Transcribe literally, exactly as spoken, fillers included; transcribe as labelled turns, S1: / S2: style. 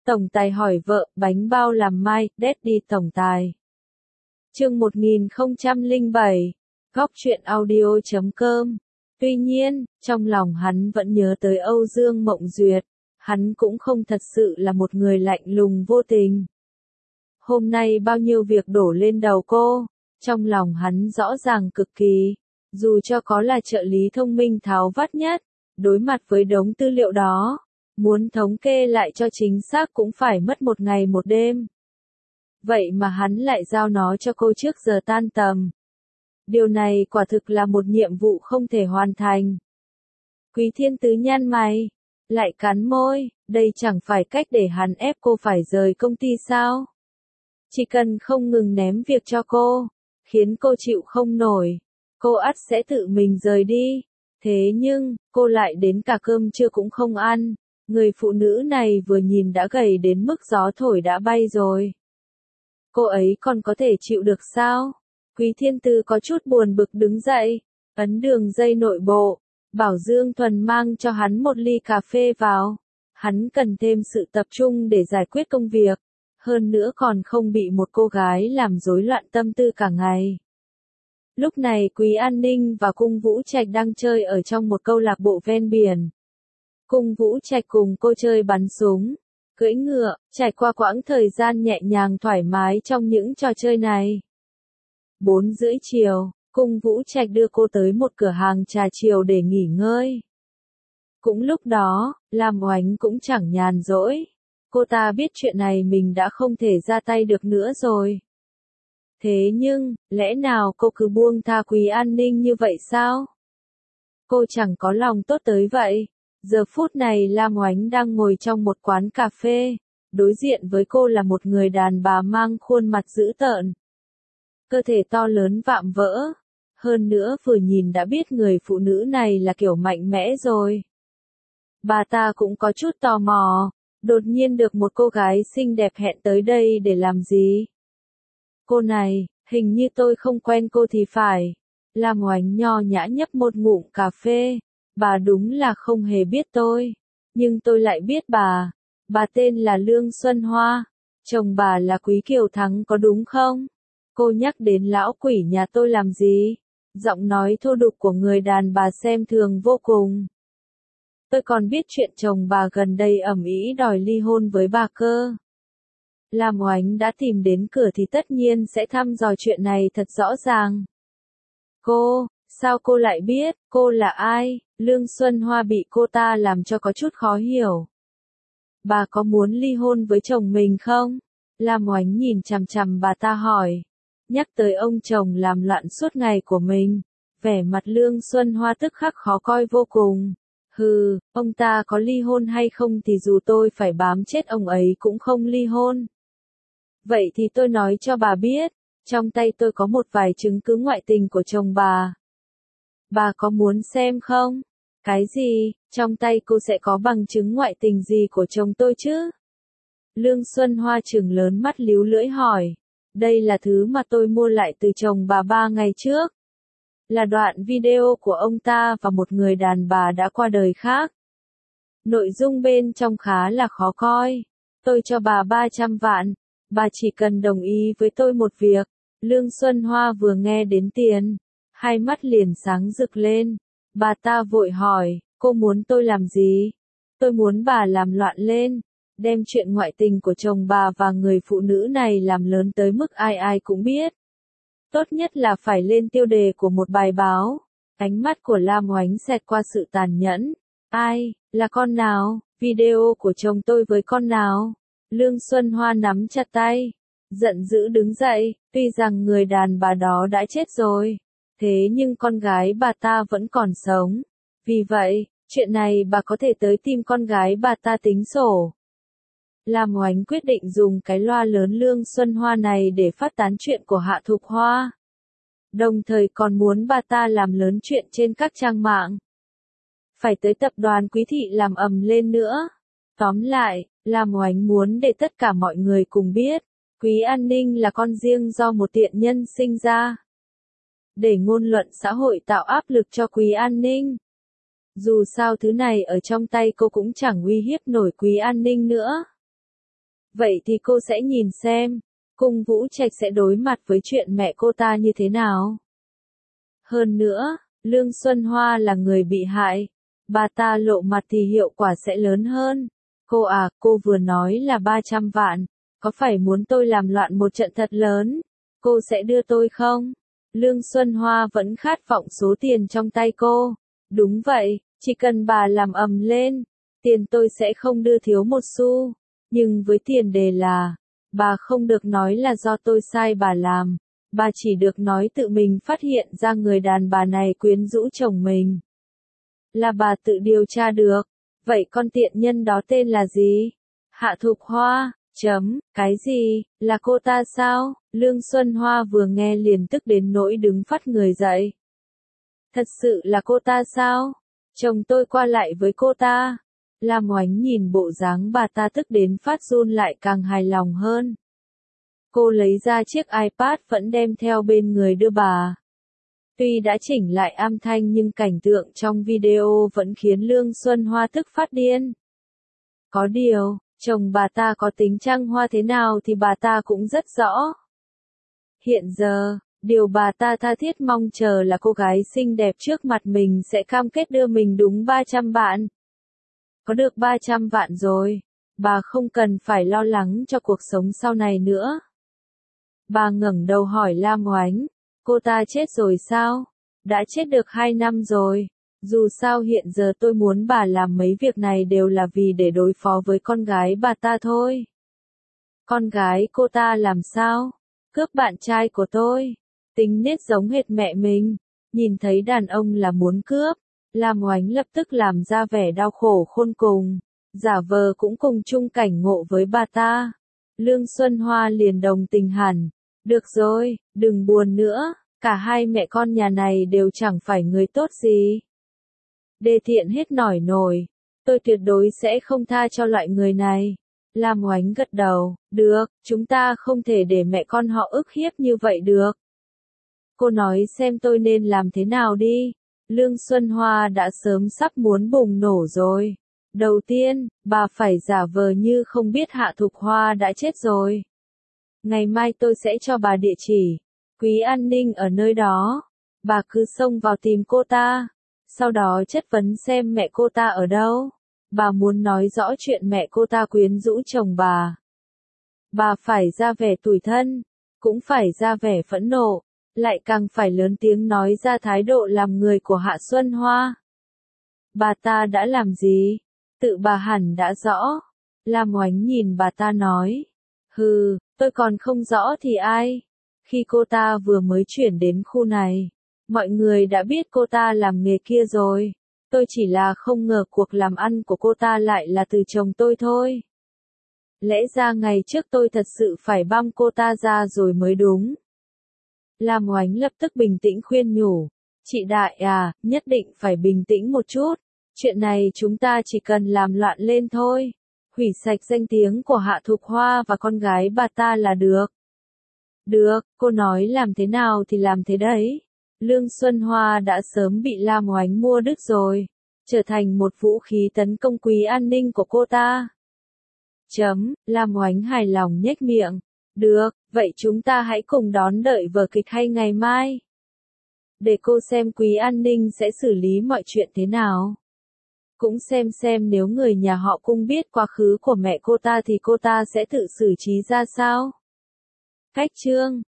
S1: Tổng tài hỏi vợ, bánh bao làm mai, Daddy tổng tài. Chương một nghìn không trăm lẻ bảy, góc truyện audio chấm com. Tuy nhiên, trong lòng hắn vẫn nhớ tới Âu Dương Mộng Duyệt, hắn cũng không thật sự là một người lạnh lùng vô tình. Hôm nay bao nhiêu việc đổ lên đầu cô, trong lòng hắn rõ ràng cực kỳ, dù cho có là trợ lý thông minh tháo vát nhất, đối mặt với đống tư liệu đó, muốn thống kê lại cho chính xác cũng phải mất một ngày một đêm. Vậy mà hắn lại giao nó cho cô trước giờ tan tầm. Điều này quả thực là một nhiệm vụ không thể hoàn thành. Quý Thiên Tứ nhăn mày, lại cắn môi, đây chẳng phải cách để hắn ép cô phải rời công ty sao? Chỉ cần không ngừng ném việc cho cô, khiến cô chịu không nổi, cô ắt sẽ tự mình rời đi. Thế nhưng, cô lại đến cả cơm trưa cũng không ăn, người phụ nữ này vừa nhìn đã gầy đến mức gió thổi đã bay rồi. Cô ấy còn có thể chịu được sao? Quý Thiên Tư có chút buồn bực đứng dậy, ấn đường dây nội bộ, bảo Dương Thuần mang cho hắn một ly cà phê vào. Hắn cần thêm sự tập trung để giải quyết công việc, hơn nữa còn không bị một cô gái làm rối loạn tâm tư cả ngày. Lúc này Quý An Ninh và Cung Vũ Trạch đang chơi ở trong một câu lạc bộ ven biển. Cung Vũ Trạch cùng cô chơi bắn súng, cưỡi ngựa, trải qua quãng thời gian nhẹ nhàng thoải mái trong những trò chơi này. Bốn rưỡi chiều, Cung Vũ Trạch đưa cô tới một cửa hàng trà chiều để nghỉ ngơi. Cũng lúc đó, Lam Oánh cũng chẳng nhàn rỗi. Cô ta biết chuyện này mình đã không thể ra tay được nữa rồi. Thế nhưng, lẽ nào cô cứ buông tha Quý An Ninh như vậy sao? Cô chẳng có lòng tốt tới vậy. Giờ phút này Lam Oánh đang ngồi trong một quán cà phê, đối diện với cô là một người đàn bà mang khuôn mặt dữ tợn. Cơ thể to lớn vạm vỡ, hơn nữa vừa nhìn đã biết người phụ nữ này là kiểu mạnh mẽ rồi. Bà ta cũng có chút tò mò, đột nhiên được một cô gái xinh đẹp hẹn tới đây để làm gì? Cô này, hình như tôi không quen cô thì phải. Lam Oánh nho nhã nhấp một ngụm cà phê, bà đúng là không hề biết tôi, nhưng tôi lại biết bà. Bà tên là Lương Xuân Hoa, chồng bà là Quý Kiều Thắng có đúng không? Cô nhắc đến lão quỷ nhà tôi làm gì? Giọng nói thô đục của người đàn bà xem thường vô cùng. Tôi còn biết chuyện chồng bà gần đây ầm ĩ đòi ly hôn với bà cơ. Lam Oánh đã tìm đến cửa thì tất nhiên sẽ thăm dò chuyện này thật rõ ràng. Cô, sao cô lại biết, cô là ai? Lương Xuân Hoa bị cô ta làm cho có chút khó hiểu. Bà có muốn ly hôn với chồng mình không? Lam Oánh nhìn chằm chằm bà ta hỏi. Nhắc tới ông chồng làm loạn suốt ngày của mình, vẻ mặt Lương Xuân Hoa tức khắc khó coi vô cùng. Hừ, ông ta có ly hôn hay không thì dù tôi phải bám chết ông ấy cũng không ly hôn. Vậy thì tôi nói cho bà biết, trong tay tôi có một vài chứng cứ ngoại tình của chồng bà. Bà có muốn xem không? Cái gì, trong tay cô sẽ có bằng chứng ngoại tình gì của chồng tôi chứ? Lương Xuân Hoa trừng lớn mắt líu lưỡi hỏi. Đây là thứ mà tôi mua lại từ chồng bà ba ngày trước. Là đoạn video của ông ta và một người đàn bà đã qua đời khác. Nội dung bên trong khá là khó coi. Tôi cho bà ba trăm vạn. Bà chỉ cần đồng ý với tôi một việc. Lương Xuân Hoa vừa nghe đến tiền, hai mắt liền sáng rực lên. Bà ta vội hỏi, cô muốn tôi làm gì? Tôi muốn bà làm loạn lên, đem chuyện ngoại tình của chồng bà và người phụ nữ này làm lớn tới mức ai ai cũng biết. Tốt nhất là phải lên tiêu đề của một bài báo. Ánh mắt của Lam Oánh xẹt qua sự tàn nhẫn. Ai, là con nào? Video của chồng tôi với con nào? Lương Xuân Hoa nắm chặt tay, giận dữ đứng dậy, tuy rằng người đàn bà đó đã chết rồi, thế nhưng con gái bà ta vẫn còn sống. Vì vậy, chuyện này bà có thể tới tìm con gái bà ta tính sổ. Lam Oánh quyết định dùng cái loa lớn Lương Xuân Hoa này để phát tán chuyện của Hạ Thục Hoa. Đồng thời còn muốn bà ta làm lớn chuyện trên các trang mạng. Phải tới tập đoàn Quý Thị làm ầm lên nữa. Tóm lại, Lam Oánh muốn để tất cả mọi người cùng biết, Quý An Ninh là con riêng do một tiện nhân sinh ra. Để ngôn luận xã hội tạo áp lực cho Quý An Ninh. Dù sao thứ này ở trong tay cô cũng chẳng uy hiếp nổi Quý An Ninh nữa. Vậy thì cô sẽ nhìn xem, Cung Vũ Trạch sẽ đối mặt với chuyện mẹ cô ta như thế nào. Hơn nữa, Lương Xuân Hoa là người bị hại, bà ta lộ mặt thì hiệu quả sẽ lớn hơn. Cô à, cô vừa nói là ba trăm vạn, có phải muốn tôi làm loạn một trận thật lớn? Cô sẽ đưa tôi không? Lương Xuân Hoa vẫn khát vọng số tiền trong tay cô. Đúng vậy, chỉ cần bà làm ầm lên, tiền tôi sẽ không đưa thiếu một xu. Nhưng với tiền đề là, bà không được nói là do tôi sai bà làm. Bà chỉ được nói tự mình phát hiện ra người đàn bà này quyến rũ chồng mình. Là bà tự điều tra được. Vậy con tiện nhân đó tên là gì? Hạ Thục Hoa, chấm, cái gì, là cô ta sao? Lương Xuân Hoa vừa nghe liền tức đến nỗi đứng phắt người dậy. Thật sự là cô ta sao? Chồng tôi qua lại với cô ta. Lam Oánh nhìn bộ dáng bà ta tức đến phát run lại càng hài lòng hơn. Cô lấy ra chiếc iPad vẫn đem theo bên người đưa bà. Tuy đã chỉnh lại âm thanh nhưng cảnh tượng trong video vẫn khiến Lương Xuân Hoa tức phát điên. Có điều, chồng bà ta có tính trăng hoa thế nào thì bà ta cũng rất rõ. Hiện giờ, điều bà ta tha thiết mong chờ là cô gái xinh đẹp trước mặt mình sẽ cam kết đưa mình đúng ba trăm vạn. Có được ba trăm vạn rồi, bà không cần phải lo lắng cho cuộc sống sau này nữa. Bà ngẩng đầu hỏi Lam Oánh, cô ta chết rồi sao? Đã chết được hai năm rồi. Dù sao hiện giờ tôi muốn bà làm mấy việc này đều là vì để đối phó với con gái bà ta thôi. Con gái cô ta làm sao? Cướp bạn trai của tôi. Tính nết giống hệt mẹ mình. Nhìn thấy đàn ông là muốn cướp. Lam Oánh lập tức làm ra vẻ đau khổ khôn cùng. Giả vờ cũng cùng chung cảnh ngộ với bà ta. Lương Xuân Hoa liền đồng tình hẳn. Được rồi, đừng buồn nữa. Cả hai mẹ con nhà này đều chẳng phải người tốt gì. Đê Thiện hết nổi nổi. Tôi tuyệt đối sẽ không tha cho loại người này. Lam Oánh gật đầu. Được, chúng ta không thể để mẹ con họ ức hiếp như vậy được. Cô nói xem tôi nên làm thế nào đi. Lương Xuân Hoa đã sớm sắp muốn bùng nổ rồi. Đầu tiên, bà phải giả vờ như không biết Hạ Thục Hoa đã chết rồi. Ngày mai tôi sẽ cho bà địa chỉ. Quý an ninh ở nơi đó. Bà cứ xông vào tìm cô ta. Sau đó chất vấn xem mẹ cô ta ở đâu. Bà muốn nói rõ chuyện mẹ cô ta quyến rũ chồng bà. Bà phải ra vẻ tủi thân. Cũng phải ra vẻ phẫn nộ. Lại càng phải lớn tiếng nói ra thái độ làm người của Hạ Xuân Hoa. Bà ta đã làm gì? Tự bà hẳn đã rõ. Lam Oánh nhìn bà ta nói. Hừ, tôi còn không rõ thì ai? Khi cô ta vừa mới chuyển đến khu này, mọi người đã biết cô ta làm nghề kia rồi. Tôi chỉ là không ngờ cuộc làm ăn của cô ta lại là từ chồng tôi thôi. Lẽ ra ngày trước tôi thật sự phải băm cô ta ra rồi mới đúng. Lam Oánh lập tức bình tĩnh khuyên nhủ. Chị Đại à, nhất định phải bình tĩnh một chút. Chuyện này chúng ta chỉ cần làm loạn lên thôi. Hủy sạch danh tiếng của Hạ Thục Hoa và con gái bà ta là được. Được, cô nói làm thế nào thì làm thế đấy. Lương Xuân Hoa đã sớm bị Lam Oánh mua đứt rồi. Trở thành một vũ khí tấn công quý an ninh của cô ta. Chấm, Lam Oánh hài lòng nhếch miệng. Được, vậy chúng ta hãy cùng đón đợi vở kịch hay ngày mai. Để cô xem quý an ninh sẽ xử lý mọi chuyện thế nào. Cũng xem xem nếu người nhà họ Cung biết quá khứ của mẹ cô ta thì cô ta sẽ tự xử trí ra sao. Cách chương